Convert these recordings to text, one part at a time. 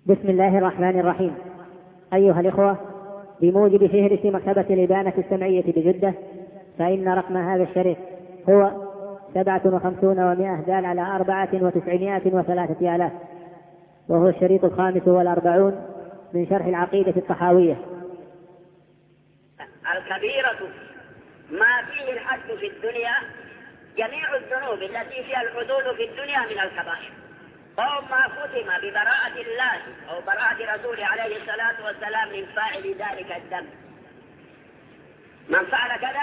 بسم الله الرحمن الرحيم. أيها الإخوة، بموجب فهرس مكتبة الإبانة السمعية بجدة، فإن رقم هذا الشريط هو 57 دال على 4903، وهو الشريط 45 من شرح العقيدة الطحاوية. الكبيرة ما فيه الحد في الدنيا، جميع الذنوب التي فيها الحدود في الدنيا من الكبائر، أو ما ختم ببراءة الله أو براءة رسوله عليه الصلاة والسلام من فاعل ذلك الذنب. من فعل كذا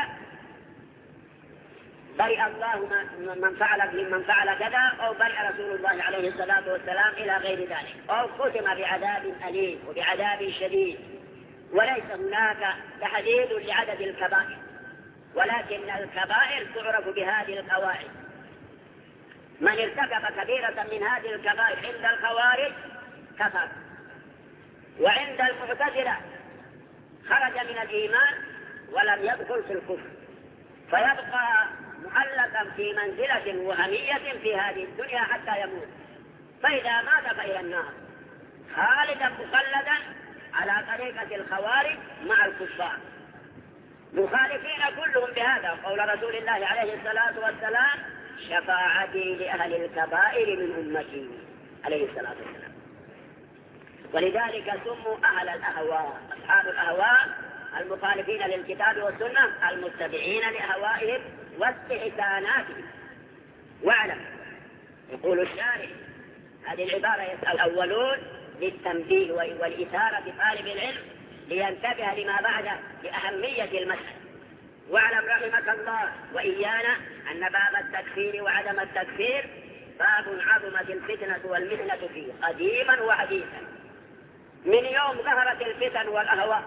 برئ الله من فعل كذا، أو برئ رسول الله عليه الصلاة والسلام إلى غير ذلك، أو ختم بعذاب أليم وبعذاب شديد. وليس هناك تحديد لعدد الكبائر، ولكن الكبائر تعرف بهذه القواعد. من ارتكب كبيرة من هذه الكبائر عند الخوارج كفر، وعند المعتزلة خرج من الإيمان ولم يدخل في الكفر، فيبقى معلقا في منزلة وهمية في هذه الدنيا حتى يموت، فإذا مات فإلى النار خالدا مخلدا على طريقة الخوارج مع الكفار، مخالفين كلهم بهذا قول رسول الله عليه الصلاة والسلام: شفاعتي لأهل الكبائر من أمتي عليه الصلاة والسلام. ولذلك سموا أهل الأهواء، أصحاب الأهواء المخالفين للكتاب والسنة، المتبعين لأهوائهم واستحساناتهم. واعلم، يقول الشارع هذه العبارة يسأل الأولون للتنبيه والإثارة بطالب العلم لينتبه لما بعده لأهمية المسألة. واعلم رحمك الله وإيانا أن باب التكفير وعدم التكفير باب عظمت الفتنة والمحنة فيه قديما وحديثا. من يوم ظهرت الفتن والأهواء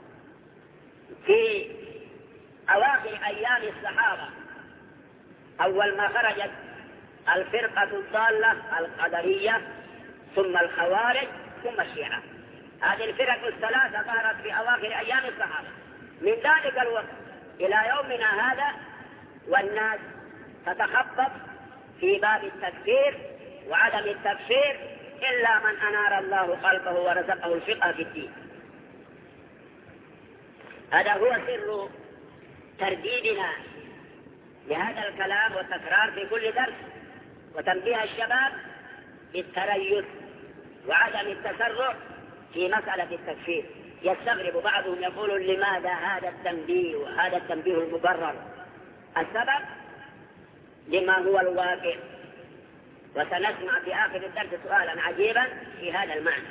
في أواخر أيام الصحابة، أول ما خرجت الفرقة الضالة القدرية، ثم الخوارج، ثم الشيعة. هذه الفرق الثلاثة ظهرت في أواخر أيام الصحابة. من ذلك الوقت إلى يومنا هذا والناس تتخبط في باب التكفير وعدم التكفير إلا من أنار الله قلبه ورزقه الفقه في الدين. هذا هو سر ترديدنا لهذا الكلام والتكرار في كل درس، وتنبيه الشباب بالتريث وعدم التسرع في مسألة التكفير. يستغرب بعضهم يقول: لماذا هذا التنبيه وهذا التنبيه المبرر؟ السبب لما هو الواقع، وسنسمع في آخر الدرس سؤالا عجيبا في هذا المعنى.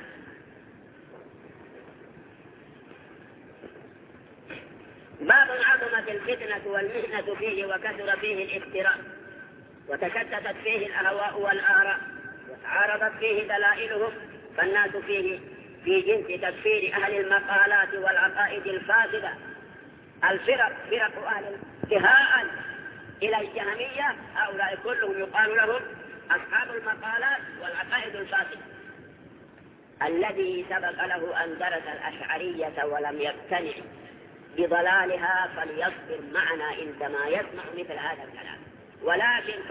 باب عظمت الفتنة والمحنة فيه وكثر فيه الافتراء، وتشتتت فيه الأهواء والآراء، وتعارضت فيه دلائلهم، فالناس فيه في جنس تكفير أهل المقالات والعقائد الفاسدة. الفرق فرق أهل انتهاء إلى الجهمية، هؤلاء كلهم يقال لهم أصحاب المقالات والعقائد الفاسدة. الذي سبق له أن درس الأشعرية ولم يقتنع بضلالها فليصبر معنا عندما يسمع مثل هذا الكلام، ولكن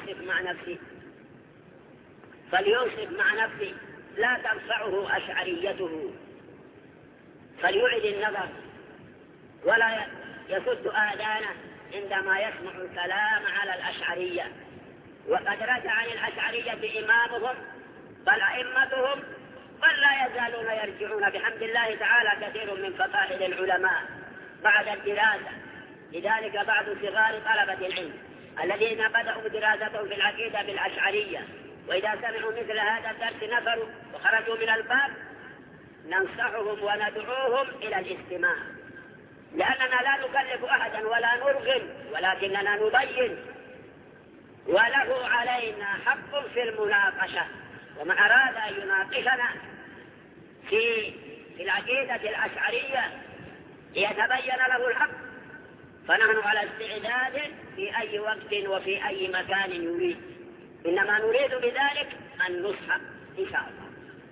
فلينصف مع نفسه، لا تنفعه أشعريته، فليعد النظر ولا يسد آذانه عندما يسمع الكلام على الأشعرية. وقد رجع عن الأشعرية إمامهم بل أئمتهم، بل لا يزالون يرجعون بحمد الله تعالى كثير من فضائل العلماء بعد الدراسة. لذلك بعض صغار طلبة العلم الذين بدأوا دراستهم في العقيدة بالأشعرية وإذا سمعوا مثل هذا الدرس نفروا وخرجوا من الباب، ننصحهم وندعوهم إلى الاستماع، لأننا لا نكلف أحدا ولا نرغم، ولكننا نبين، وله علينا حق في المناقشة. ومن أراد أن يناقشنا في العقيدة الأشعرية ليتبين له الحق، فنحن على استعداد في أي وقت وفي أي مكان يريد، إنما نريد بذلك النصح إن شاء الله.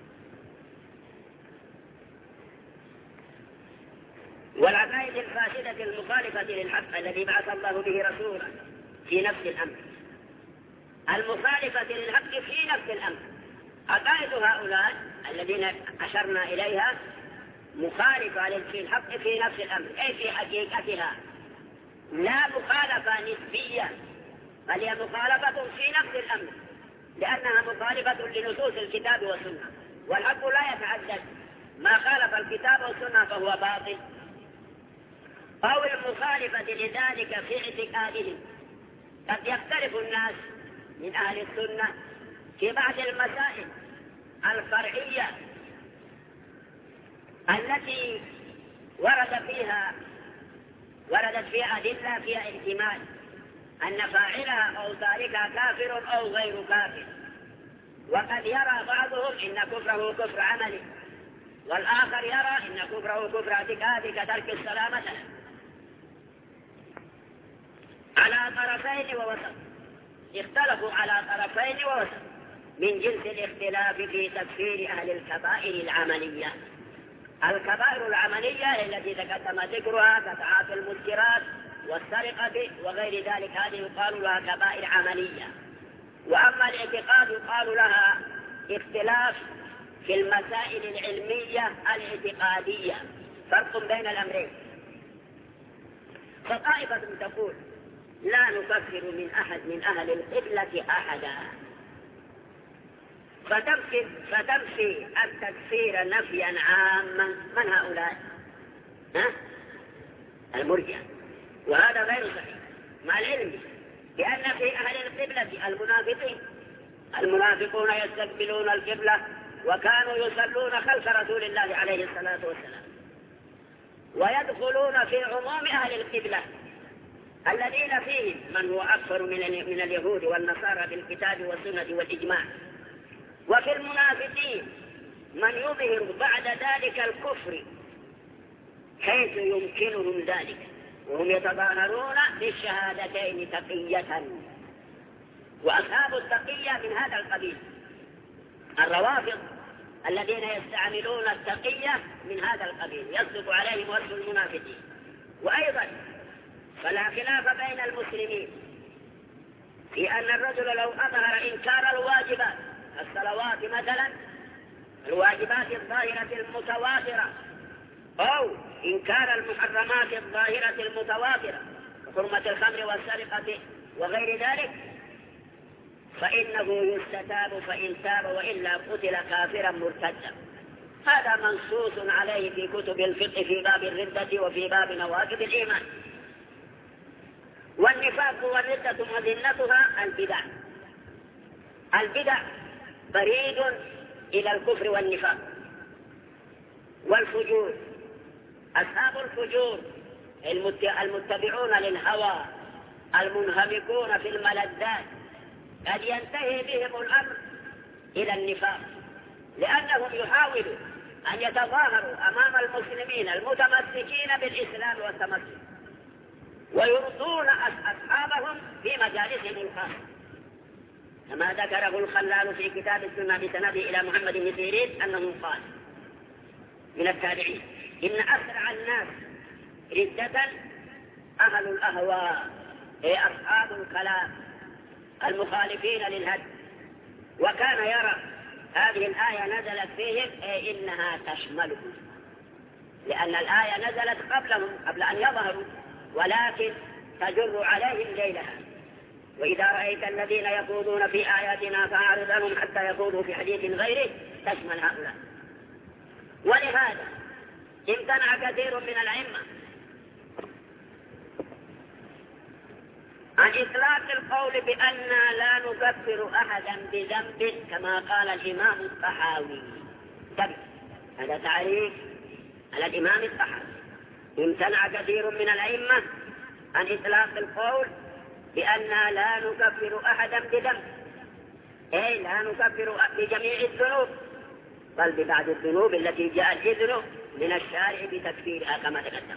والعقائد الفاسدة المخالفة للحق الذي بعث الله به رسولا في نفس الأمر، المخالفة للحق في نفس الأمر، عقائد هؤلاء الذين أشرنا إليها مخالفة في الحق في نفس الأمر، أي في حقيقتها، لا مخالفة نسبية، بل هي مخالفة في نفس الأمر، لأنها مخالفة لنصوص الكتاب والسنة، والحق لا يتعدد، ما خالف الكتاب والسنة فهو باطل. أو المخالفة لذلك في اعتقادهم، قد يختلف الناس من أهل السنة في بعض المسائل الفرعية التي وردت فيها أدلة فيها احتمال أن فاعلها أو تاركها كافر أو غير كافر، وقد يرى بعضهم إن كفره كفر عملي، والآخر يرى إن كفره كفر اعتقادي كترك الصلاة مثلا، على طرفين ووسط، اختلفوا على طرفين ووسط من جنس الاختلاف في تكفير أهل الكبائر العملية. الكبائر العملية التي تقدم ذكرها كتعاطي المسكرات والسرقة وغير ذلك، هذه يقال لها كبائر عملية. وأما الاعتقاد يقال لها اختلاف في المسائل العلمية الاعتقادية، فرق بين الأمرين. فطائفة تقول لا نكفر من أحد من أهل القبلة أحدا، فتنفي التكفير نفيا عاما. من هؤلاء؟ المرجئة، وهذا غير صحيح مع العلم لأن في أهل القبلة المنافقون يستقبلون القبلة وكانوا يصلون خلف رسول الله عليه الصلاة والسلام، ويدخلون في عموم أهل القبلة الذين فيهم من هو أكثر من اليهود والنصارى بالكتاب والسنة والإجماع. وفي المنافقين من يظهر بعد ذلك الكفر حيث يمكنهم ذلك، وهم يتظاهرون بالشهادتين تقية. وأصحاب التقية من هذا القبيل الروافض الذين يستعملون التقية من هذا القبيل، يصدق عليهم وصف المنافقين. وأيضا فلا خلاف بين المسلمين في أن الرجل لو أظهر إنكار الواجبات الصلوات مثلا، الواجبات الظاهرة المتواترة، أو إنكار المحرمات الظاهرة المتواترة كحرمة الخمر والسرقة وغير ذلك، فإنه يستتاب فإن تاب، وإلا قتل كافرا مرتدا. هذا منصوص عليه في كتب الفقه في باب الردة وفي باب نواقض الإيمان. والنفاق والردة مذنتها البدع بريد إلى الكفر والنفاق. والفجور، أصحاب الفجور المتبعون للهوى المنهمكون في الملذات قد ينتهي بهم الأمر إلى النفاق، لأنهم يحاولوا أن يتظاهروا أمام المسلمين المتمسكين بالإسلام والتمسك، ويرضون أصحابهم في مجالسهم الخاصة، كما ذكره الخلال في كتاب السنة بسنده إلى محمد بن سيرين أنه قال من التابعين: إن أسرع الناس ردة أهل الأهواء، أي أصحاب الكلام المخالفين للهدي. وكان يرى هذه الآية نزلت فيهم أي إنها تشملهم، لأن الآية نزلت قبل أن يظهروا، ولكن تجر عليهم ليلها. وإذا رأيت الذين يخوضون في آياتنا فأعرض عنهم حتى يخوضوا في حديث غيره، تشمل هؤلاء. ولهذا امتنع كثير من الأئمة عن إطلاق القول بأننا لا نكفر أحدا بذنب، كما قال الإمام الطحاوي. هذا تعريف على الإمام الطحاوي. امتنع كثير من الأئمة عن إطلاق القول بأننا لا نكفر أحدا بذنب، أي لا نكفر بجميع الذنوب، بل ببعض الذنوب التي جاء الإذن من الشارع بتكفيرها كما تقدم.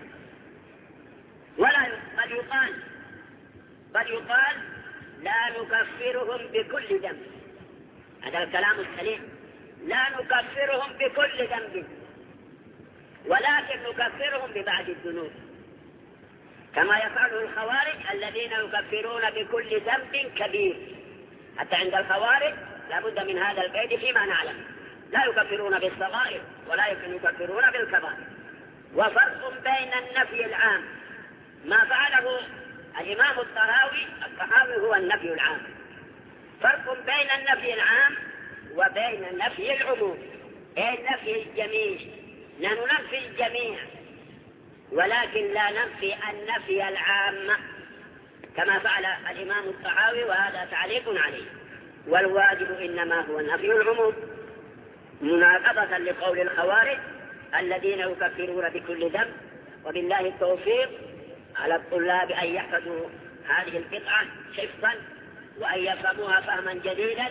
بل يقال لا نكفرهم بكل ذنب. هذا الكلام السليم، لا نكفرهم بكل ذنب، ولكن نكفرهم ببعض الذنوب، كما يفعله الخوارج الذين يكفرون بكل ذنب كبير. حتى عند الخوارج لا بد من هذا القيد فيما نعلم، لا يكفرون بالصغائر ولا يكفرون بالكبائر. وفرق بين النفي العام ما فعله الإمام الطهاوي هو النفي العام، فرق بين النفي العام وبين النفي العموم. نفي الجميع، ننفي الجميع ولكن لا ننفي النفي العام كما فعل الإمام الطحاوي، وهذا تعليق عليه. والواجب إنما هو النفي العموم، مناقضة لقول الخوارج الذين يكفرون بكل ذنب. وبالله التوفيق على الطلاب أن يحفظوا هذه القطعة حفظا وأن يفهموها فهما جديدا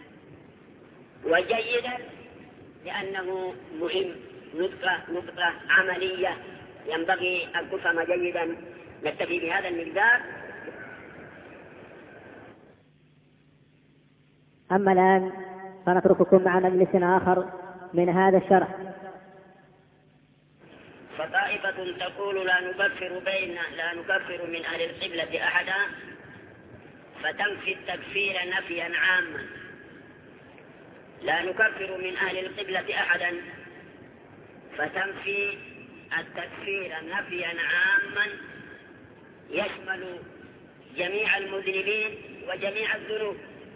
وجيدا، لأنه مهم، نقطة عملية ينبغي أن تفهم جيدا. نكتفي بهذا المقدار. أما الآن فنترككم مع مجلس آخر من هذا الشرح. فطائفة تقول لا نكفر من أهل القبلة أحدا، فتنفي التكفير نفيا عاما. لا نكفر من أهل القبلة أحدا فتنفي التكفير نفيا عاما يشمل جميع المذنبين وجميع الذنوب،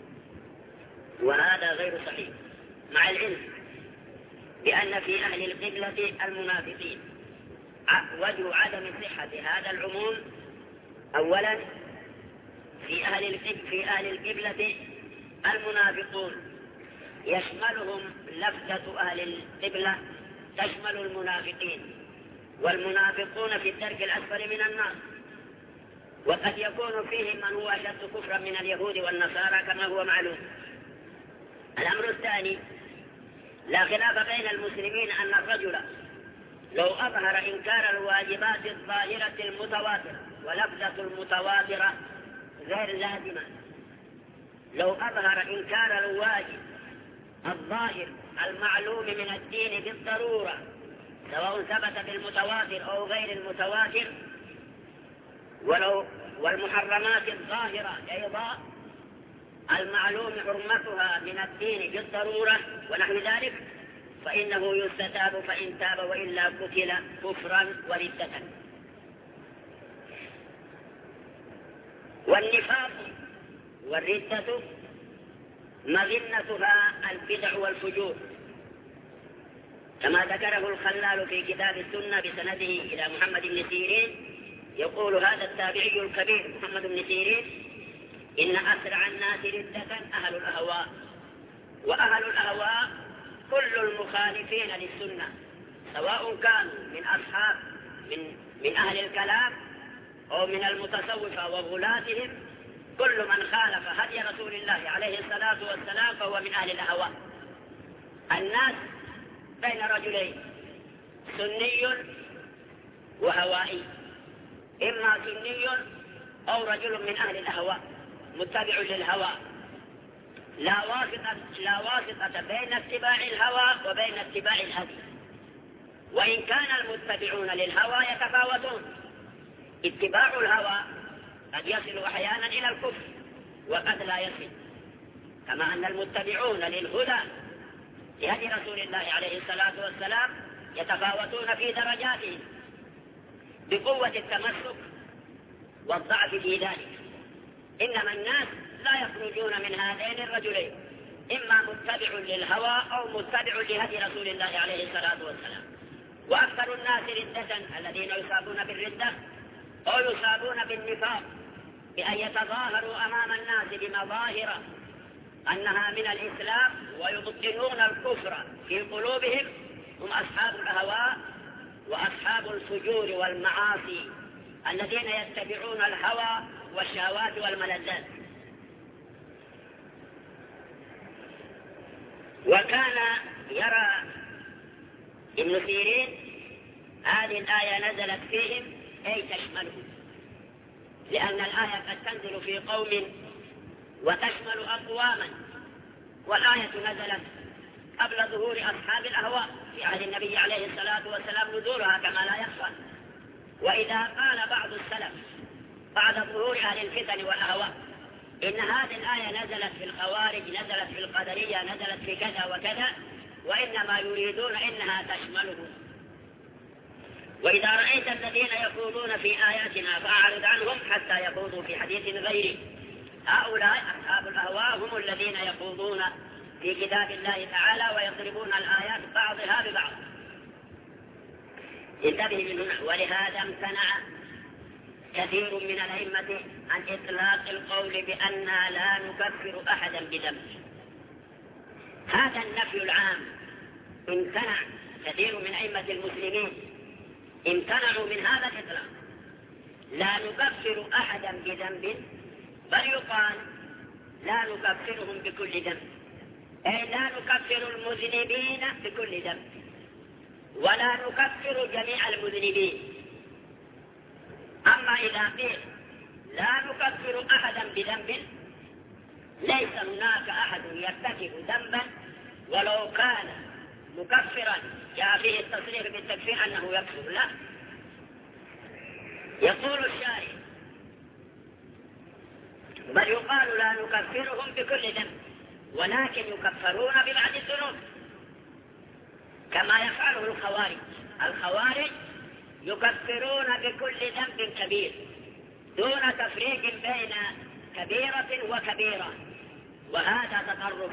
وهذا غير صحيح، مع العلم بأن في أهل القبلة المنافقين. وجه عدم صحة هذا العموم: أولا في أهل القبلة المنافقون يشملهم لفظة أهل القبلة تشمل المنافقين، والمنافقون في الدرك الأسفل من النار، وقد يكون فيهم من هو أشد كفرا من اليهود والنصارى كما هو معلوم. الأمر الثاني: لا خلاف بين المسلمين أن الرجل لو أظهر إنكار الواجبات الظاهرة المتواترة، ولفظة المتواترة غير لازمة، لو أظهر إنكار الواجب الظاهر المعلوم من الدين بالضرورة سواء ثبت بالمتواتر أو غير المتواتر، والمحرمات الظاهرة أيضا المعلوم حرمتها من الدين بالضرورة ونحو ذلك، فإنه يستتاب فإن تاب، وإلا قتل كفرا وردة. والنفاق والردة مظنتها البدع والفجور، كما ذكره الخلال في كتاب السنة بسنده إلى محمد بن سيرين. يقول هذا التابعي الكبير محمد بن سيرين: إن أسرع الناس ردة أهل الأهواء، وأهل الأهواء كل المخالفين للسنة، سواء كانوا من أهل الكلام أو من المتصوفة وغلاتهم، كل من خالف هدي رسول الله عليه الصلاة والسلام فهو من أهل الأهواء. الناس بين رجلين: سني وهوائي، إما سني أو رجل من أهل الأهواء متبع للهوى، لا واسطة بين اتباع الهوى وبين اتباع الهدي. وإن كان المتبعون للهوى يتفاوتون، اتباع الهوى قد يصل أحيانا إلى الكفر وقد لا يصل، كما أن المتبعون للهدى لهدي رسول الله عليه الصلاة والسلام يتفاوتون في درجاتهم بقوة التمسك والضعف في ذلك. إنما الناس لا يخرجون من هذين الرجلين، إما متبع للهوى أو متبع لهدي رسول الله عليه الصلاة والسلام. وأكثر الناس ردة الذين يصابون بالردة أو يصابون بالنفاق بأن يتظاهروا أمام الناس بمظاهر أنها من الإسلام ويبطنون الكفر في قلوبهم، هم أصحاب الأهواء وأصحاب الفجور والمعاصي الذين يتبعون الهوى والشهوات والملذات. وكان يرى ابن سيرين هذه الآية نزلت فيهم أي تشملهم، لأن الآية قد تنزل في قوم وتشمل أقواما، والآية نزلت قبل ظهور أصحاب الأهواء في عهد النبي عليه الصلاة والسلام نزولها كما لا يخفى. وإذا قال بعض السلف بعد ظهور أهل الفتن والأهواء إن هذه الآية نزلت في الخوارج، نزلت في القدرية، نزلت في كذا وكذا، وإنما يريدون إنها تشملهم. وإذا رأيت الذين يخوضون في آياتنا فأعرض عنهم حتى يخوضوا في حديث غيره. هؤلاء أصحاب الأهواء هم الذين يخوضون في كتاب الله تعالى ويضربون الآيات بعضها ببعض. انتبه من هنا. ولهذا امتنع كثير من الأئمة عن إطلاق القول بأننا لا نكفر أحدا بذنب. هذا النفي العام امتنع كثير من أئمة المسلمين، امتنعوا من هذا الإطلاق. لا نكفر أحدا بذنب، بل يقال لا نكفرهم بكل ذنب، أي لا نكفر المذنبين بكل ذنب، ولا نكفر جميع المذنبين. أما إذا قيل لا نكفر أحدا بذنب، ليس هناك أحد يرتكب ذنبا ولو كان مكفرا جاء فيه التصريح بالتكفير أنه يكفر، لا. يقول الشارع بل يقال لا نكفرهم بكل ذنب، ولكن يكفرون ببعض الذنوب كما يفعله الخوارج. الخوارج يكفرون بكل ذنب كبير دون تفريق بين كبيرة وكبيرة، وهذا تطرف.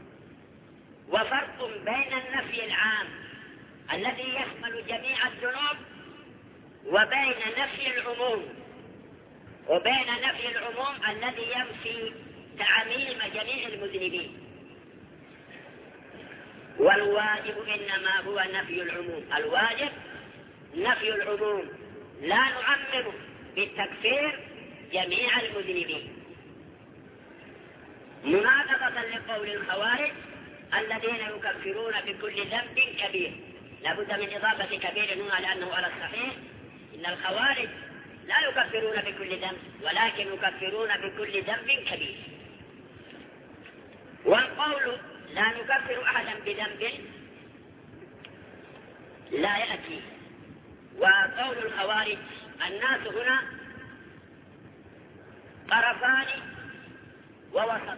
وفرق بين النفي العام الذي يشمل جميع الذنوب وبين نفي العموم، الذي ينفي تعميم جميع المذنبين. والواجب إنما هو نفي العموم، الواجب نفي العموم، لا نعمم بالتكفير جميع المذنبين، مناقضة لقول الخوارج الذين يكفرون بكل ذنب كبير. لابد من إضافة كبير هنا لأنه على الصحيح إن الخوارج لا يكفرون بكل ذنب، ولكن يكفرون بكل ذنب كبير. والقول لا نكفر أحدا بذنب لا يأتي. وقول الخوارج الناس هنا طرفان ووسط.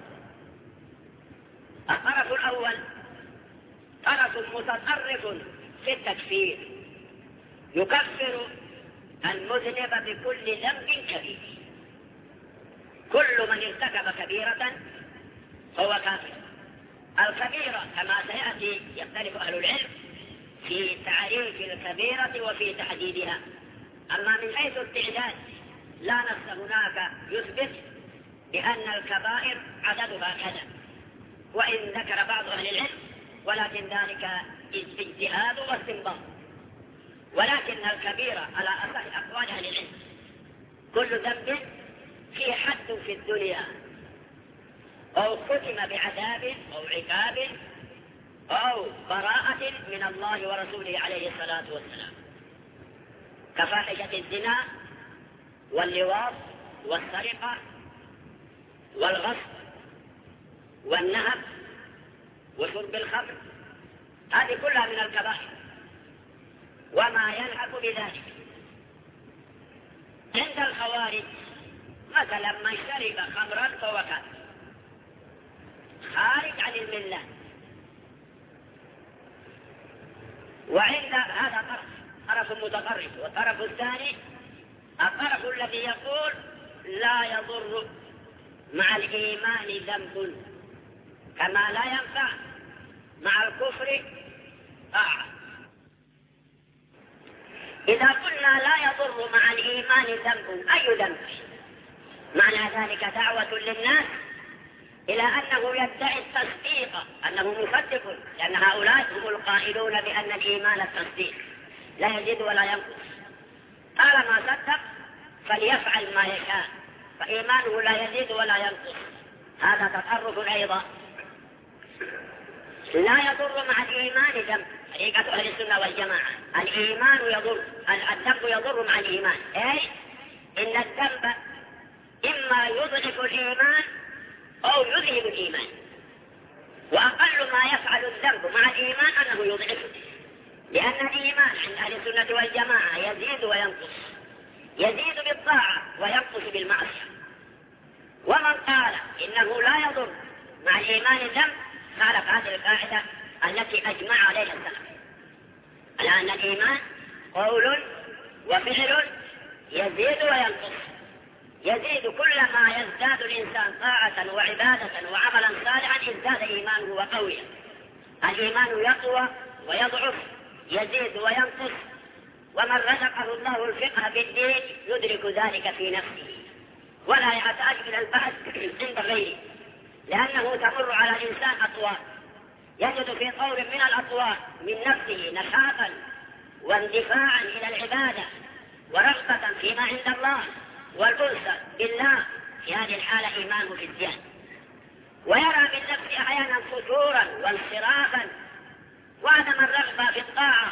الطرف الأول طرف متطرف في التكفير، يكفر المذنب بكل ذنب كبير. كل من ارتكب كبيرة هو كافر. الكبيرة كما سيأتي يختلف أهل العلم في تعريف الكبيرة وفي تحديدها. أما من حيث التعداد لا نص هناك يثبت بأن الكبائر عددها كذا، وإن ذكر بعض أهل العلم، ولكن ذلك اجتهاد واستنباط. ولكن الكبيرة على أصح أقوال أهل العلم كل ذنب فيه حد في الدنيا أو ختم بعذاب أو عقاب أو براءة من الله ورسوله عليه الصلاة والسلام، كفاحشة الزنا واللواط والسرقة والغصب والنهب وشرب الخمر، هذه كلها من الكبائر وما يلحق بذلك. عند الخوارج مثلا من شرب خمرا فهو كافر خارج عن الملة. وعند هذا طرف متطرف. والطرف الثاني الطرف الذي يقول لا يضر مع الإيمان ذنب كما لا ينفع مع الكفر طاعة. إذا قلنا لا يضر مع الإيمان ذنب، أي ذنب؟ معنى ذلك دعوة للناس إلى أنه يدعي التصديق، أنه مصدق، لأن هؤلاء هم القائلون بأن الإيمان التصديق لا يزيد ولا ينقص. طالما صدق فليفعل ما يشاء، فإيمانه لا يزيد ولا ينقص. هذا تطرف أيضا. لا يضر مع الإيمان ذنب، طريقة أهل السنة والجماعة. الإيمان يضر، الذنب يضر مع الإيمان، أي إن الذنب إما يضعف الإيمان أو يذهب الإيمان، وأقل ما يفعل الذنب مع الإيمان أنه يضعفه، لأن الإيمان عند أهل السنة والجماعة يزيد وينقص، يزيد بالطاعة وينقص بالمعصية. ومن قال إنه لا يضر مع الإيمان ذنب خالف هذه القاعدة التي أجمع عليها السلف، على أن الإيمان قول وفعل يزيد وينقص، يزيد كلما يزداد الإنسان طاعة وعبادة وعملا صالحا ازداد إيمانه وقويا. الإيمان يقوى ويضعف، يزيد وينقص، ومن رزقه الله الفقه في الدين يدرك ذلك في نفسه ولا يحتاج إلى البحث عند غيره، لأنه تمر على الإنسان أطوار، يجد في طور من الأطوار من نفسه نشاطا واندفاعا إلى العبادة ورغبة فيما عند الله والأنس بالله، في هذه الحالة إيمانه في الزيادة، ويرى بالنفس أحيانا فتورا وانصرافا وعدم الرغبة في الطاعة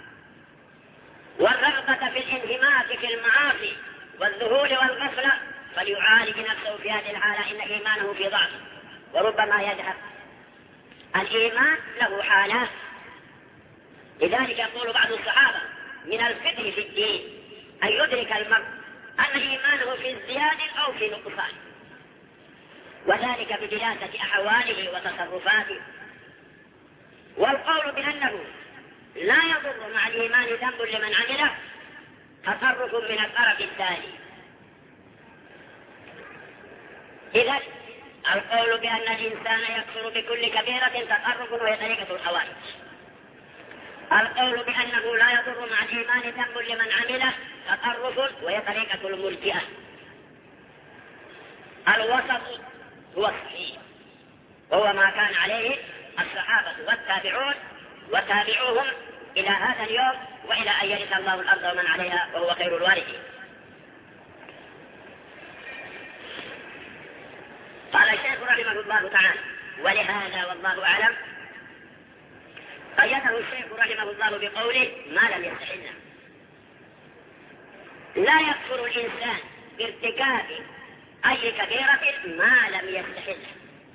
والرغبة في الانهماك في المعاصي والذهول والغفلة، فليعالج نفسه في هذه الحالة إن إيمانه في ضعف وربما يذهب. الإيمان له حالات، لذلك يقول بعض الصحابة من الفقه في الدين أن يدرك المرء أن إيمانه في ازدياد أو في نقصان، وذلك بدراسة أحواله وتصرفاته. والقول بأنه لا يضر مع الإيمان ذنب لمن عمله تصرف من الطرف الثاني. إذن القول بأن الإنسان يكفر بكل كبيرة تصرف وهي طريقة الخوارج. القول بأنه لا يضر مع الإيمان ذنب لمن عمله تصرف وهي طريقة المرجئة. الوسط هو الصحيح، وهو ما كان عليه الصحابة والتابعون وتابعوهم إلى هذا اليوم وإلى أن يرث الله الأرض ومن عليها وهو خير الوارثين. قال الشيخ رحمه الله تعالى: ولهذا والله أعلم قيده الشيخ رحمه الله بقوله ما لم يستحله. لا يكفر الإنسان بارتكاب أي كبيرة ما لم يستحله،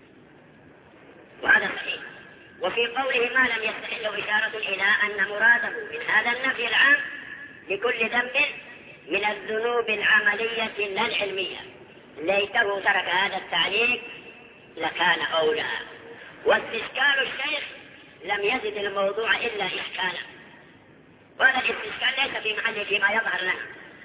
وهذا صحيح. وفي قوله ما لم يستحله إشارة إلى أن مراده من هذا النفي العام لكل ذنب من الذنوب العملية لا العلمية. ليته ترك هذا التعليق لكان أولى. واستشكال الشيخ لم يزد الموضوع إلا إشكالا، وهذا الاستشكال ليس في محله فيما يظهر لنا.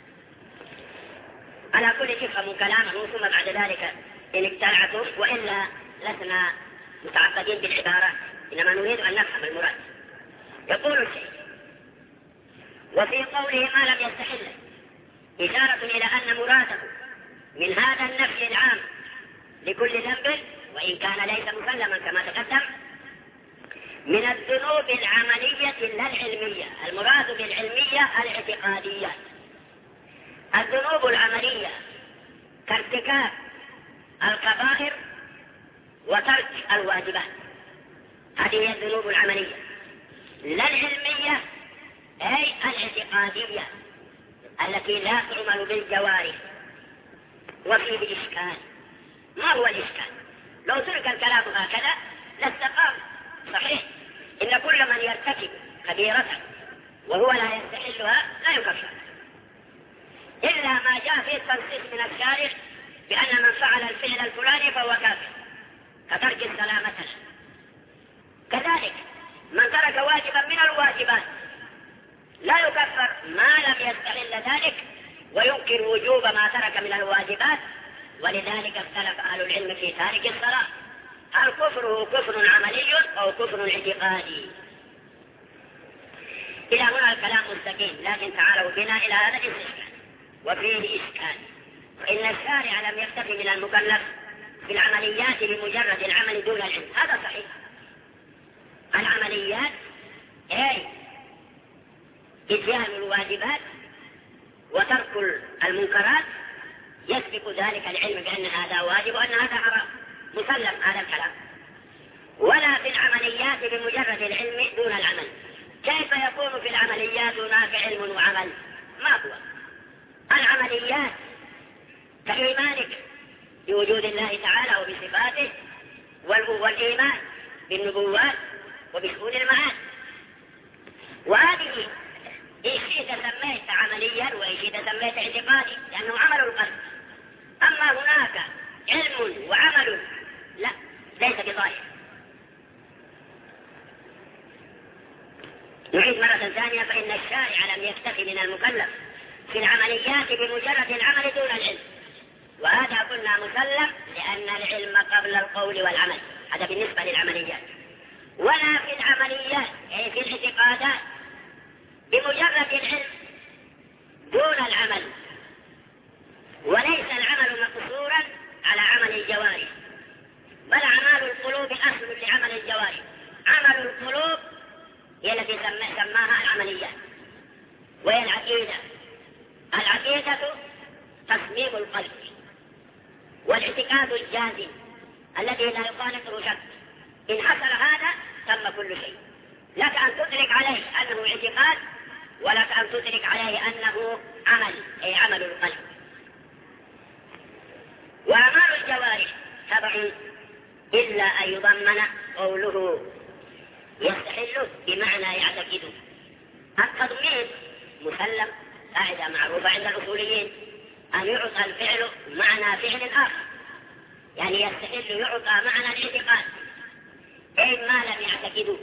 على كل تفهم كلامه ثم بعد ذلك إن ابتلعتم، وإلا لسنا متعقدين بالعبارات، إنما نريد أن نفهم المراد. يقول الشيخ: وفي قوله ما لم يستحله إشارة إلى أن مراده من هذا النفي العام لكل ذنب، وإن كان ليس مسلما كما تقدم، من الذنوب العملية لا العلمية. المراد بالعلمية الاعتقاديات. الذنوب العملية كارتكاب الكبائر وترك الواجبات، هذه هي الذنوب العملية. لا العلمية أي الاعتقادية التي لا تعمل بالجوارح. وفيه إشكال. ما هو الإشكال؟ لو ترك الكلام هكذا لاستقام. صحيح إن كل من يرتكب كبيرة وهو لا يستحلها لا يكفر، إلا ما جاء فيه التنصيص من الشارع بأن من فعل الفعل الفلاني فهو كافر كترك الصلاة مثلا. كذلك من ترك واجبا من الواجبات لا يكفر ما لم يستحل ذلك وينكر وجوب ما ترك من الواجبات. ولذلك اختلف أهل العلم في تارك الصلاة، هل كفره كفر عملي أو كفر اعتقادي؟ إلى هنا الكلام مستقيم، لكن تعالوا بنا إلى هذا الاستشكال. وفيه إشكال، فإن الشارع لم يكتفي من المكلف بالعمليات بمجرد العمل دون العلم. هذا صحيح. العمليات أي إتيان الواجبات وترك المنكرات يسبق ذلك العلم بأن هذا واجب وأن هذا حرام، مسلم هذا الكلام. ولا في العمليات بمجرد العلم دون العمل. كيف يكون في العمليات هناك علم وعمل؟ ما هو العمليات؟ كإيمانك بوجود الله تعالى وبصفاته، والإيمان بالنبوات وبشؤون المعاد. وهذه إن شئت سميت عمليا وإن شئت سميت اعتقادي، لأنه عمل القلب. أما هناك علم وعمل لا، ليس بظاهر. نعيد مرة ثانية، فإن الشارع لم يكتفي من المكلف في العمليات بمجرد العمل دون العلم، وهذا قلنا مسلم لأن العلم قبل القول والعمل، هذا بالنسبة للعمليات. ولا في العمليات أي في الاعتقادات بمجرد العلم دون العمل، وليس العمل مقصورا على عمل الجوارح، بل أعمال القلوب أصل لعمل الجوارح. عمل القلوب هي التي سماها العمليات، وهي العقيدة. العقيدة تصميم القلب، والاعتقاد الجازم الذي لا يخالطه شك. إن حصل هذا تم كل شيء. لك أن تدرك عليه أنه اعتقاد، ولك أن تدرك عليه أنه عمل، أي عمل القلب. وأعمال الجوارح تبع إلا أن يضمن قوله يستحل بمعنى يعتقد. التضمين مسلم، قاعدة معروفة عند الأصوليين، أن يعطى الفعل معنى فعل آخر، يعني يستحل يعطى معنى الاعتقاد، أي ما لم يعتقدوا،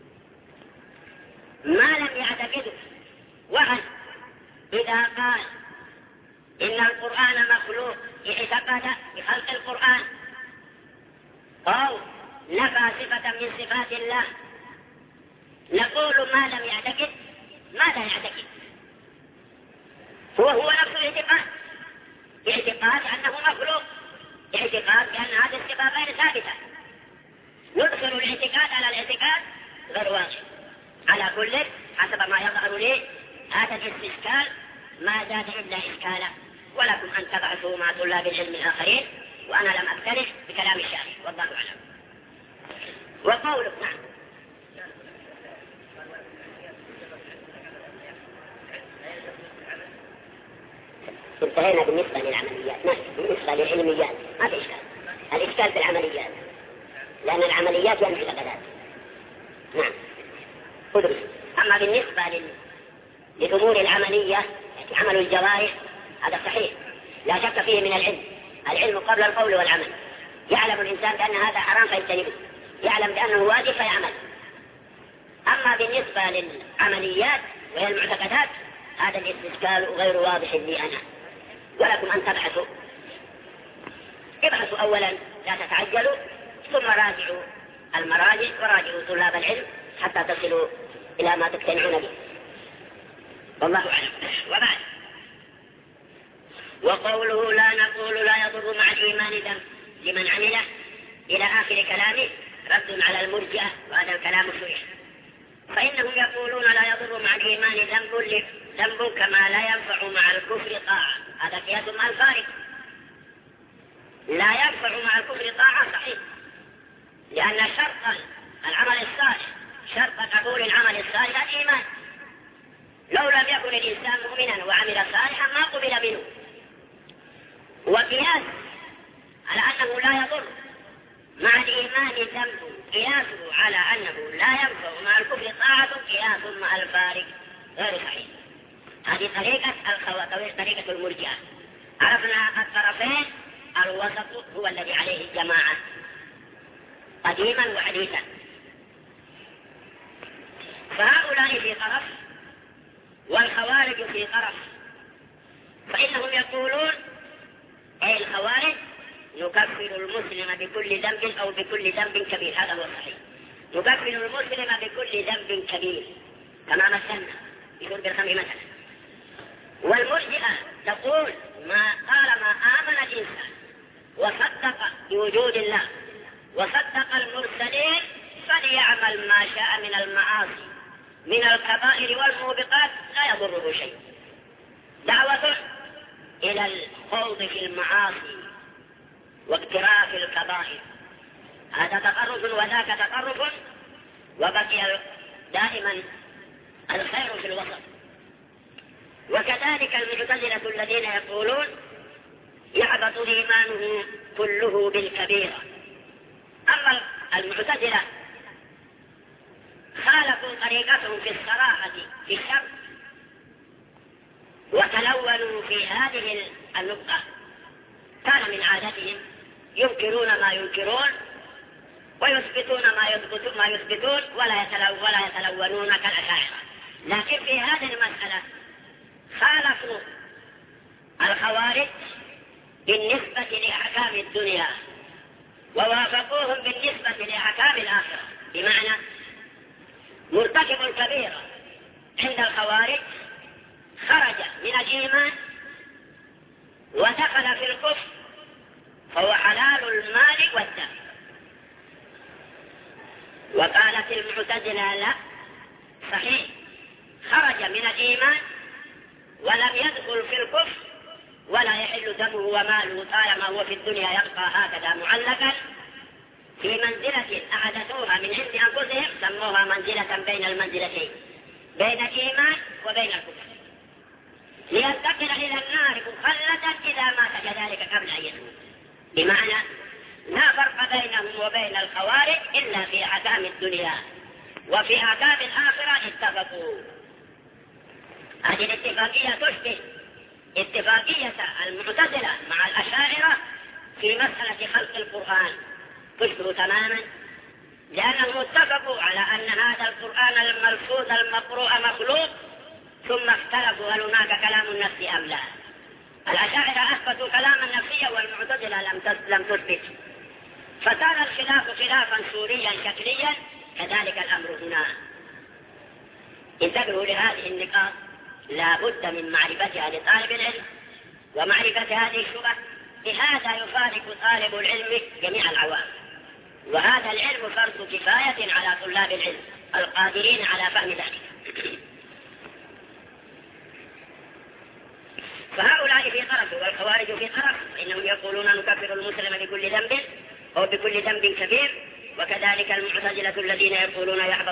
ما لم يعتقدوا. وهل إذا قال إن القرآن مخلوق اعتقد بخلق القرآن، أو نفى صفة من صفات الله، نقول ما لم يعتقد ماذا يعتقد؟ هو نفس الاعتقاد، اعتقاد أنه مخلوق، اعتقاد بأن هذه الصفة غير ثابتة. يدخل الاعتقاد على الاعتقاد غير واضح. على كل حسب ما يظهر لي هذا الاستشكال ما زاد إلا إشكالا، ولكم أن تبعثوا مع طلاب العلم الآخرين، وأنا لم أختلف بكلام الشارع والله أعلم. وقوله نعم. انتهينا بالنسبة للعمليات، بالنسبة للعلميات ما في إشكال. الإشكال في العمليات، لأن العمليات يعني اعتقادات. نعم أدرس. أما بالنسبة لأمور العملية يعني عمل الجوارح هذا صحيح لا شك فيه من العلم. العلم قبل القول والعمل. يعلم الإنسان بأن هذا حرام فيجتنبه، يعلم بأنه واجب فيعمل. أما بالنسبة للعمليات وهي المعتقدات هذا الاستشكال غير واضح لي أنا، ولكم أن تبحثوا. ابحثوا أولا لا تتعجلوا، ثم راجعوا المراجع وراجعوا طلاب العلم حتى تصلوا إلى ما تقتنعون به، والله أعلم. وبعد وقوله لا نقول لا يضر مع الإيمان ذنب لمن عمله إلى آخر كلامه رد على المرجئة، وهذا الكلام صحيح. فإنهم يقولون لا يضر مع الإيمان ذنب كما لا ينفع مع الكفر طاعة. هذا قياس مع الفارق. لا ينفع مع الكفر طاعة صحيح، لأن شرط العمل الصالح، شرط قبول العمل الصالح الإيمان. لو لم يكن الإنسان مؤمنا وعمل صالحا ما قبل منه. وقياس على أنه لا يضر مع الإيمان ذنب قياسه على أنه لا ينفع مع الكفر طاعة قياس مع الفارق غير صحيح. هذه طريقة المرجئة. عرفنا الطرفين، الوسط هو الذي عليه الجماعة قديما وحديثا. فهؤلاء في طرف والخوارج في طرف. فإنهم يقولون أي الخوارج نكفر المسلم بكل ذنب أو بكل ذنب كبير، هذا هو الصحيح. نكفر المسلم بكل ذنب كبير كما مثلنا بشرب الخمر مثلا. والمرجئة تقول طالما آمن الإنسان وصدق بوجود الله وصدق المرسلين فليعمل ما شاء من المعاصي من الكبائر والموبقات لا يضره شيء. دعوة إلى الخوض في المعاصي واقتراف الكبائر، هذا تقرب وذاك تقرب، وبقي دائما الخير في الوسط. وكذلك المعتزلة الذين يقولون يحبط إيمانه كله بالكبيرة. أما المعتزلة خالفوا طريقتهم في الصراحة في الشر، وتلونوا في هذه النقطة. كان من عادتهم ينكرون ما ينكرون ويثبتون ما يثبتون ولا يتلونون كالأشاعرة. لكن في هذه المسألة خالفوا الخوارج بالنسبة لأحكام الدنيا ووافقوهم بالنسبة لأحكام الآخرة، بمعنى مرتكب الكبيرة عند الخوارج خرج من الإيمان ودخل في الكفر فهو حلال المال والدم. وقالت المعتزلة لا، صحيح خرج من الإيمان ولم يدخل في الكفر ولا يحل دمه وماله طالما هو في الدنيا يبقى هكذا معلقا في منزلة أحدثوها من عند أنفسهم، سموها منزلة بين المنزلتين، بين الإيمان وبين الكفر، لينتقل إلى النار مخلدا إذا مات كذلك قبل أن يموت. بمعنى لا فرق بينهم وبين الخوارج إلا في أحكام الدنيا، وفي أحكام الآخرة اتفقوا. هذه الاتفاقية تشبه اتفاقية المعتزلة مع الأشاعرة في مسألة خلق القرآن، تشبه تماما، لأنهم اتفقوا على أن هذا القرآن الملفوظ المقروء مخلوق، ثم اختلفوا هل هناك كلام النفس أم لا. الأشاعرة أثبتوا كلام النفسية والمعتزلة لم تثبت، فصار الخلاف خلافا سوريا شكليا. كذلك الأمر هنا. انتبهوا لهذه النقاط، لا بد من معرفتها لطالب العلم ومعرفة هذه الشبه، بهذا يفارق طالب العلم جميع العوام. وهذا العلم فرض كفاية على طلاب العلم القادرين على فهم ذلك. فهؤلاء في طرف والخوارج في طرف، فإنهم يقولون نكفر المسلم بكل ذنب أو بكل ذنب كبير، وكذلك المعتزلة الذين يقولون يحبط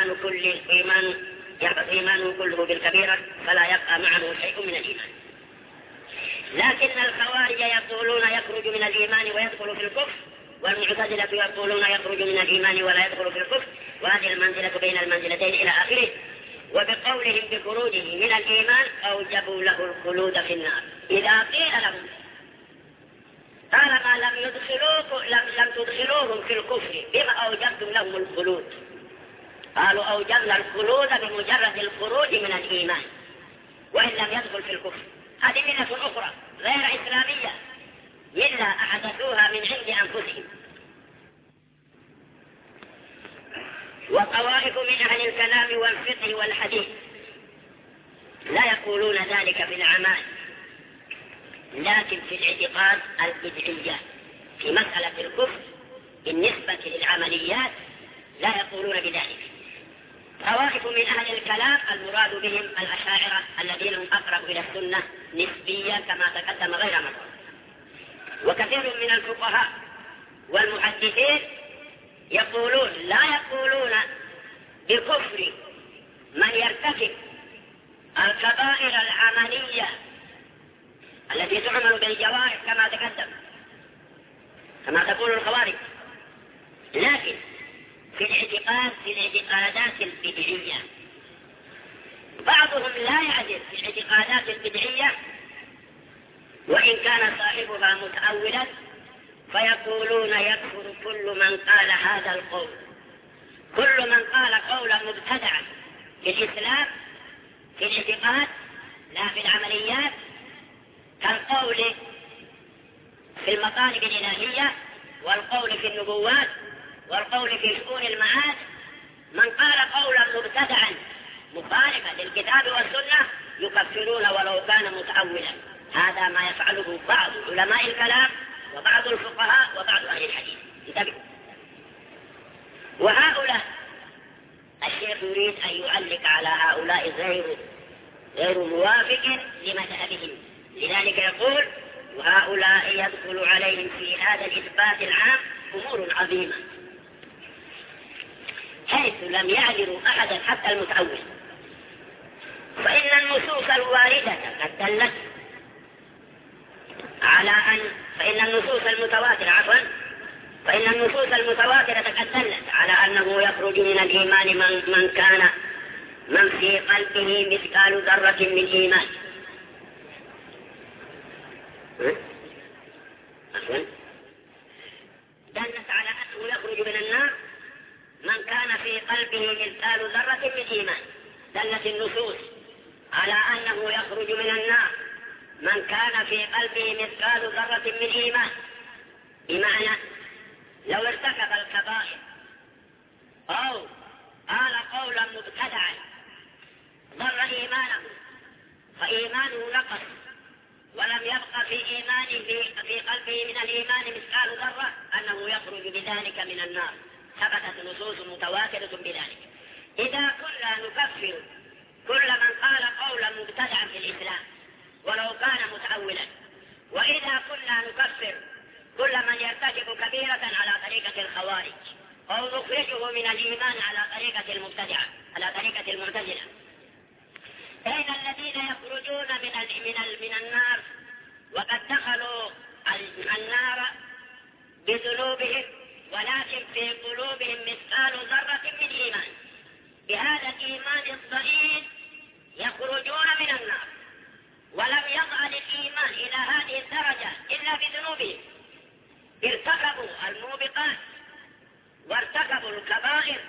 إيمانه كله بالكبيرة فلا يبقى معه شيء من الإيمان. لكن الخوارج يقولون يخرج من الإيمان ويدخل في الكفر، والمعتزلة يقولون يخرج من الإيمان ولا يدخل في الكفر، وهذه المنزلة بين المنزلتين إلى آخره. وبقولهم بخروجه من الإيمان أوجبوا له الخلود في النار. إذا قيل لهم طالما لم تدخلوهم في الكفر بما أوجبتم لهم الخلود، قالوا أوجبنا الخلود بمجرد الخروج من الإيمان وإن لم يدخل في الكفر. هذه ملة أخرى غير إسلامية، ملة أحدثوها من عند أنفسهم. وطوائف من أهل الكلام والفقه والحديث لا يقولون ذلك في الأعمال، لكن في الاعتقاد البدعية في مسألة الكفر بالنسبة للعمليات لا يقولون بذلك. طوائف من أهل الكلام المراد بهم الأشاعرة الذين هم أقرب إلى السنة نسبيا كما تقدم غير مرة. وكثير من الفقهاء والمحدثين يقولون لا يقولون بكفر من يرتكب الكبائر العملية التي تعمل بالجوارح كما تقدم كما تقول الخوارج، لكن في الاعتقادات البدعية بعضهم لا يعذر في الاعتقادات البدعية وإن كان صاحبها متأولا، فيقولون يكفر كل من قال هذا القول، كل من قال قولا مبتدعا في الإسلام في الاعتقاد لا في العمليات، كالقول في المطالب الإلهية والقول في النبوات والقول في شؤون المعاد. من قال قولا مبتدعا مخالفا للكتاب والسنة يكفرون ولو كان متأولا. هذا ما يفعله بعض علماء الكلام وبعض الفقهاء وبعض أهل الحديث. انتبهوا. وهؤلاء الشيخ يريد أن يعلق على هؤلاء غير موافق لمذهبهم، لذلك يقول وهؤلاء يدخل عليهم في هذا الإثبات العام أمور عظيمة حيث لم يعذروا أحدا حتى المتأول. فإن النصوص الواردة قد دلت على أن فإن النصوص المتواترة قد دلت على أنه يخرج من الإيمان من في قلبه مثقال ذرة من إيمان. يخرج من النار من كان في قلبه مثقال ذرة من إيمان. دلت النصوص على أنه يخرج من النار من كان في قلبه مثقال ذرة من إيمان، بمعنى لو ارتكب الكبائر أو قال قولا مبتدعا ضر إيمانه فإيمانه نقص ولم يبق في إيمانه في قلبه من الإيمان مثقال ذرة أنه يخرج بذلك من النار. ثبتت نصوص متواترة بذلك. إذا كنا نكفر كل من قال قولا مبتدعا في الإسلام ولو كان متأولا، وإذا كنا نكفر كل من يرتكب كبيرة على طريقة الخوارج أو نخرجه من الإيمان على طريقة المبتدعة على طريقة المعتزلة، أين الذين يخرجون من النار وقد دخلوا النار بذنوبهم ولكن في قلوبهم مثقال ذرة من إيمان؟ بهذا الإيمان الضئيل يخرجون من النار، ولم يصعد الإيمان إلى هذه الدرجة إلا بذنوبهم. ارتكبوا الموبقات وارتكبوا الكبائر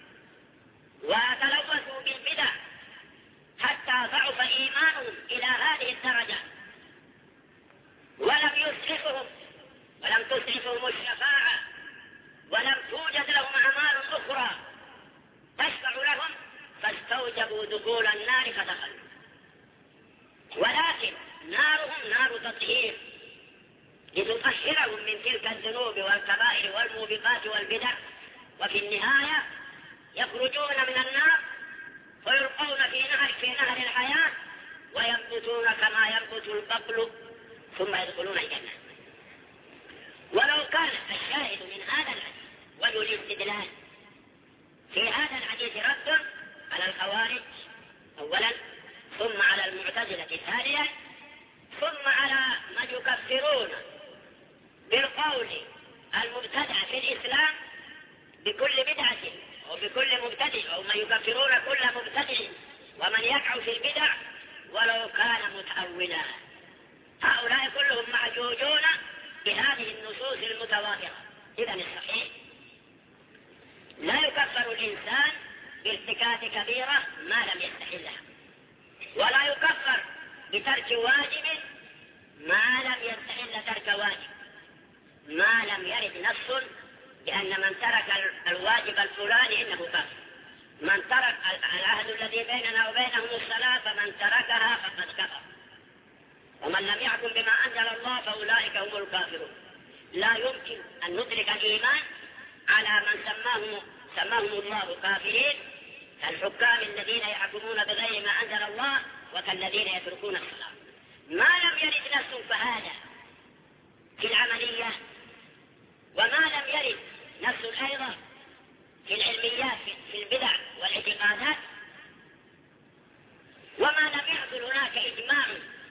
وتلوثوا بالبدع حتى ضعف إيمانهم إلى هذه الدرجة، ولم يسعفهم ولم تسعفهم الشفاعة ولم توجد لهم أعمال أخرى تشفع لهم فاستوجبوا دخول النار فدخلوا. ولكن نارهم نار تطهير لتطهرهم من تلك الذنوب والكبائر والموبقات والبدع، وفي النهاية يخرجون من النار ويلقون في نهر الحياة وينبتون كما ينبت البقل ثم يدخلون الجنة. ولو كان الشاهد من هذا الحديث وجه الاستدلال في هذا الحديث رد على الخوارج أولا، ثم على المعتزلة ثانيا، ثم على من يكفرون بالقول المبتدع في الإسلام بكل بدعة وبكل مبتدع، أو من يكفرون كل مبتدع ومن يقع في البدع ولو كان متأولا. هؤلاء كلهم معجوجون بهذه النصوص المتواترة. إذن الصحيح لا يكفر الإنسان بارتكاب كبيرة ما لم يستحلها، ولا يكفر بترك واجب ما لم يستحل ترك واجب، ما لم يرد نص بأن من ترك الواجب الفلاني إنه كافر. من ترك العهد الذي بيننا وبينهم الصلاة فمن تركها فقد كفر، ومن لم يحكم بما أنزل الله فأولئك هم الكافرون. لا يمكن أن ندرك الإيمان على من سماهم الله كافرين، كالحكام الذين يحكمون بغير ما أنزل الله وكالذين يتركون الصلاة. ما لم يرد نص فهذا في العملية، وما لم يرد نص أيضا في العلميات في البدع والاعتقادات، وما لم يحصل هناك إجماع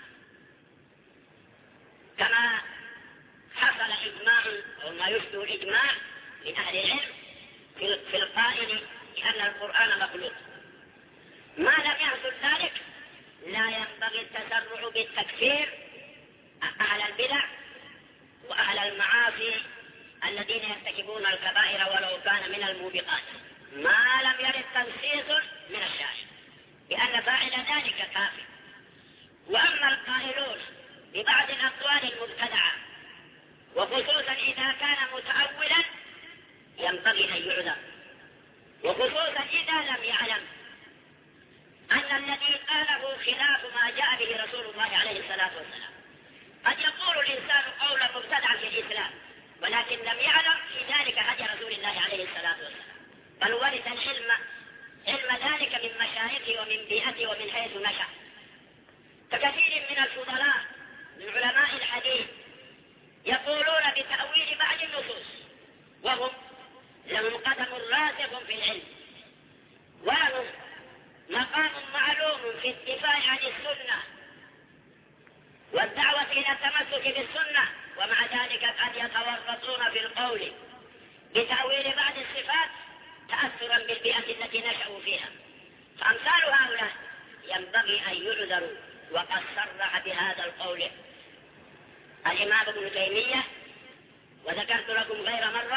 كما حصل إجماع أو ما يشبه الإجماع من أهل العلم في القائل بأن القرآن مخلوق. ما لم يحصل ذلك لا ينبغي التسرع بالتكفير أهل البدع وأهل المعاصي الذين يرتكبون الكبائر ولو كان من الموبقات، ما لم يرد تنصيص من الشارع بأن فاعل ذلك كافر. وأما القائلون ببعض الأقوال المبتدعة وخصوصا إذا كان متأولا ينبغي أن يعذر، وخصوصا إذا لم يعلم أن الذي قاله خلاف ما جاء به رسول الله عليه الصلاة والسلام. قد يقول الإنسان قولا مبتدعا في الإسلام ولكن لم يعلم في ذلك هدي رسول الله عليه الصلاة والسلام، بل ورث علم ذلك من مشايخه ومن بيئته ومن حيث نشأ. فكثير من الفضلاء من علماء الحديث يقولون بتأويل بعض النصوص وهم لهم قدم راسخ في العلم ولهم مقام معلوم في الدفاع عن السنة والدعوة إلى التمسك بالسنة، ومع ذلك قد يتورطون في القول بتأويل بعض الصفات تأثرا بالبيئة التي نشأوا فيها. فأمثال هؤلاء ينبغي أن يعذروا، وقد صرح بهذا القول الإمام ابن تيمية، وذكرت لكم غير مرة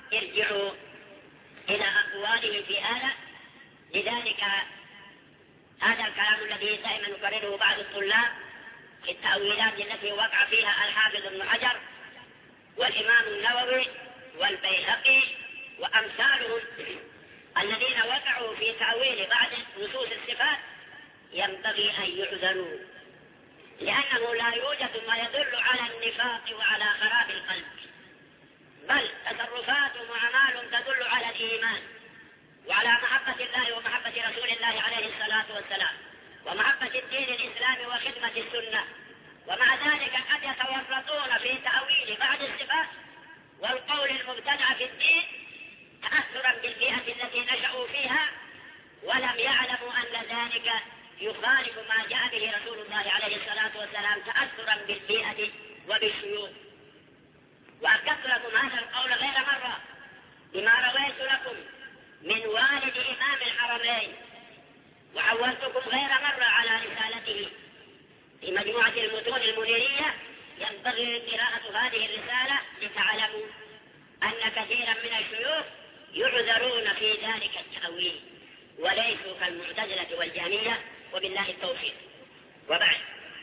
ارجعوا إلى أقواله في هذا. لذلك هذا الكلام الذي دائما يكرره بعض الطلاب في التأويلات التي وقع فيها الحافظ ابن حجر والإمام النووي والبيهقي وأمثالهم الذين وقعوا في تأويل بعض نصوص الصفات ينبغي أن يعذروا، لأنه لا يوجد ما يدل على النفاق وعلى خراب القلب، بل تصرفات وأعمال تدل على الإيمان وعلى محبة الله ومحبة رسول الله عليه الصلاة والسلام ومحبة الدين الإسلامي وخدمة السنة. ومع ذلك قد يتورطون في تأويل بعض الصفات والقول المبتدع في الدين تأثرا بالبيئة التي نشأوا فيها، ولم يعلموا أن ذلك يخالف ما جاء به رسول الله عليه الصلاة والسلام تأثرا بالبيئة وبالشيوخ. وأذكرت لكم هذا القول غير مرة بما رويت لكم من والد إمام الحرمين، وعودتكم غير مرة على رسالته في مجموعة المتون المنيرية. ينبغي قراءة هذه الرسالة لتعلموا أن كثيرا من الشيوخ يعذرون في ذلك التأويل وليسوا كالمعتزلة والجهمية، وبالله التوفيق. وبعد،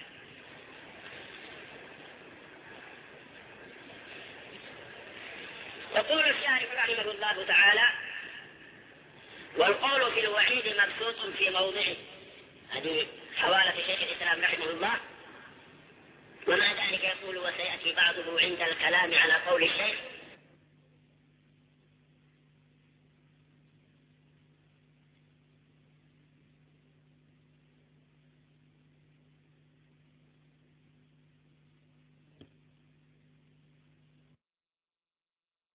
يقول الشارح رحمه الله تعالى: والقول في الوعيد مبسوط في موضعه. هذه حوالة شيخ الإسلام رحمه الله، ومع ذلك يقول: وسيأتي بعضه عند الكلام على قول الشيخ